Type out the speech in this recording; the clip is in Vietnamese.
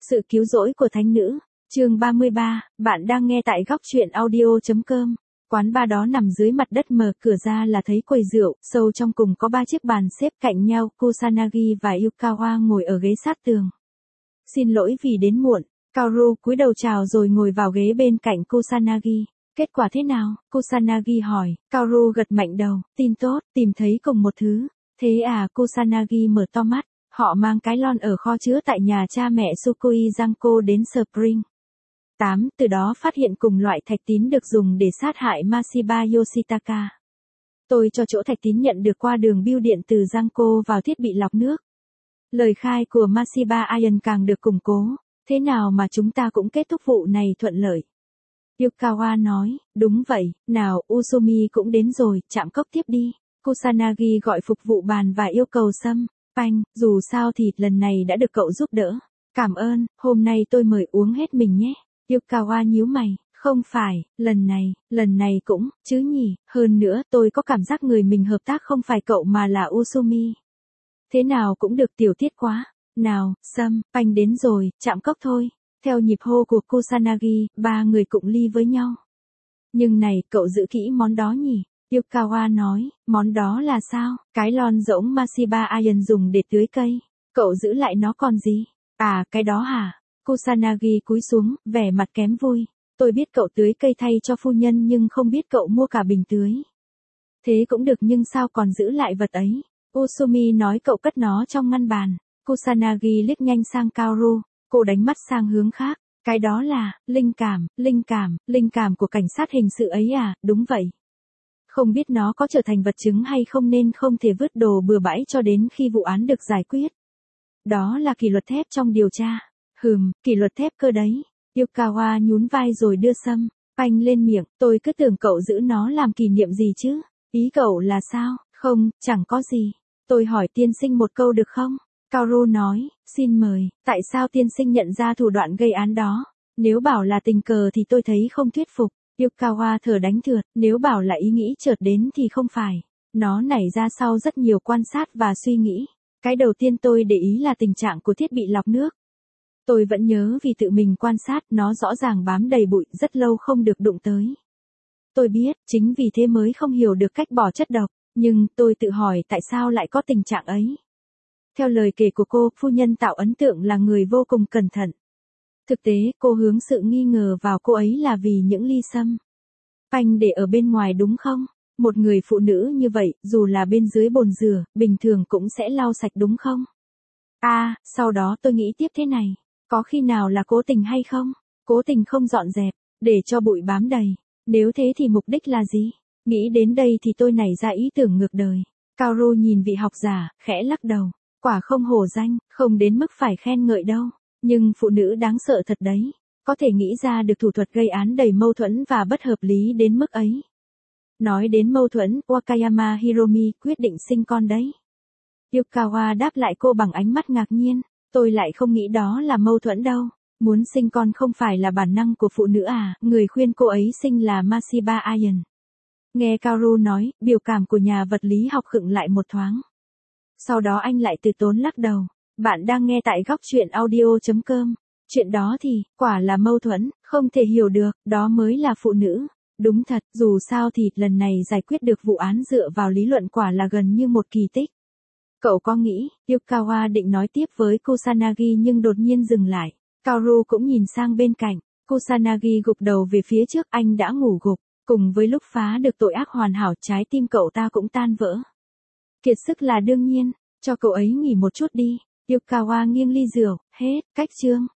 Sự cứu rỗi của thánh nữ, chương 33, bạn đang nghe tại góc truyện audio.com. Quán bar đó nằm dưới mặt đất, mở cửa ra là thấy quầy rượu, sâu trong cùng có 3 chiếc bàn xếp cạnh nhau, Kusanagi và Yukawa ngồi ở ghế sát tường. Xin lỗi vì đến muộn, Kaoru cúi đầu chào rồi ngồi vào ghế bên cạnh Kusanagi. Kết quả thế nào? Kusanagi hỏi. Kaoru gật mạnh đầu, tin tốt, tìm thấy cùng một thứ. Thế à? Kusanagi mở to mắt. Họ mang cái lon ở kho chứa tại nhà cha mẹ Sukui Zanko đến Spring 8, từ đó phát hiện cùng loại thạch tín được dùng để sát hại Mashiba Yoshitaka. Tôi cho chỗ thạch tín nhận được qua đường bưu điện từ Zanko vào thiết bị lọc nước. Lời khai của Mashiba Iron càng được củng cố. Thế nào mà chúng ta cũng kết thúc vụ này thuận lợi? Yukawa nói, đúng vậy, nào Usumi cũng đến rồi, chạm cốc tiếp đi. Kusanagi gọi phục vụ bàn và yêu cầu sâm. Panh, dù sao thì lần này đã được cậu giúp đỡ. Cảm ơn, hôm nay tôi mời uống hết mình nhé. Yukawa nhíu mày, không phải, lần này cũng, chứ nhỉ, hơn nữa tôi có cảm giác người mình hợp tác không phải cậu mà là Usumi. Thế nào cũng được, tiểu tiết quá. Nào, sâm, panh đến rồi, chạm cốc thôi. Theo nhịp hô của Kusanagi, 3 người cụng ly với nhau. Nhưng này, cậu giữ kỹ món đó nhỉ? Yukawa nói, món đó là sao? Cái lon rỗng Mashiba Iron dùng để tưới cây. Cậu giữ lại nó còn gì? À, cái đó hả? Kusanagi cúi xuống, vẻ mặt kém vui. Tôi biết cậu tưới cây thay cho phu nhân nhưng không biết cậu mua cả bình tưới. Thế cũng được nhưng sao còn giữ lại vật ấy? Usumi nói cậu cất nó trong ngăn bàn. Kusanagi liếc nhanh sang Kaoru, cô đánh mắt sang hướng khác. Cái đó là, linh cảm của cảnh sát hình sự ấy à? Đúng vậy. Không biết nó có trở thành vật chứng hay không nên không thể vứt đồ bừa bãi cho đến khi vụ án được giải quyết. Đó là kỷ luật thép trong điều tra. Kỷ luật thép cơ đấy. Yukawa nhún vai rồi đưa sâm, panh lên miệng. Tôi cứ tưởng cậu giữ nó làm kỷ niệm gì chứ. Ý cậu là sao? Không, chẳng có gì. Tôi hỏi tiên sinh một câu được không? Kaoru nói, xin mời. Tại sao tiên sinh nhận ra thủ đoạn gây án đó? Nếu bảo là tình cờ thì tôi thấy không thuyết phục. Yukawa thở đánh thượt, nếu bảo là ý nghĩ chợt đến thì không phải. Nó nảy ra sau rất nhiều quan sát và suy nghĩ. Cái đầu tiên tôi để ý là tình trạng của thiết bị lọc nước. Tôi vẫn nhớ vì tự mình quan sát, nó rõ ràng bám đầy bụi rất lâu không được đụng tới. Tôi biết, chính vì thế mới không hiểu được cách bỏ chất độc, nhưng tôi tự hỏi tại sao lại có tình trạng ấy. Theo lời kể của cô, phu nhân tạo ấn tượng là người vô cùng cẩn thận. Thực tế, cô hướng sự nghi ngờ vào cô ấy là vì những ly sâm panh để ở bên ngoài đúng không? Một người phụ nữ như vậy, dù là bên dưới bồn rửa, bình thường cũng sẽ lau sạch đúng không? Sau đó tôi nghĩ tiếp thế này. Có khi nào là cố tình hay không? Cố tình không dọn dẹp, để cho bụi bám đầy. Nếu thế thì mục đích là gì? Nghĩ đến đây thì tôi nảy ra ý tưởng ngược đời. Kaoru nhìn vị học giả, khẽ lắc đầu. Quả không hổ danh, không đến mức phải khen ngợi đâu. Nhưng phụ nữ đáng sợ thật đấy. Có thể nghĩ ra được thủ thuật gây án đầy mâu thuẫn và bất hợp lý đến mức ấy. Nói đến mâu thuẫn, Wakayama Hiromi quyết định sinh con đấy. Yukawa đáp lại cô bằng ánh mắt ngạc nhiên. Tôi lại không nghĩ đó là mâu thuẫn đâu. Muốn sinh con không phải là bản năng của phụ nữ à? Người khuyên cô ấy sinh là Mashiba Iron. Nghe Kaoru nói, biểu cảm của nhà vật lý học khựng lại một thoáng. Sau đó anh lại từ tốn lắc đầu. Bạn đang nghe tại góc truyện audio.com. Chuyện đó thì, quả là mâu thuẫn, không thể hiểu được, đó mới là phụ nữ. Đúng thật, dù sao thì lần này giải quyết được vụ án dựa vào lý luận quả là gần như một kỳ tích. Cậu có nghĩ, Yukawa định nói tiếp với Kusanagi nhưng đột nhiên dừng lại. Kaoru cũng nhìn sang bên cạnh. Kusanagi gục đầu về phía trước, anh đã ngủ gục. Cùng với lúc phá được tội ác hoàn hảo, trái tim cậu ta cũng tan vỡ. Kiệt sức là đương nhiên, cho cậu ấy nghỉ một chút đi. Yukawa nghiêng ly rượu, hết, cách chương.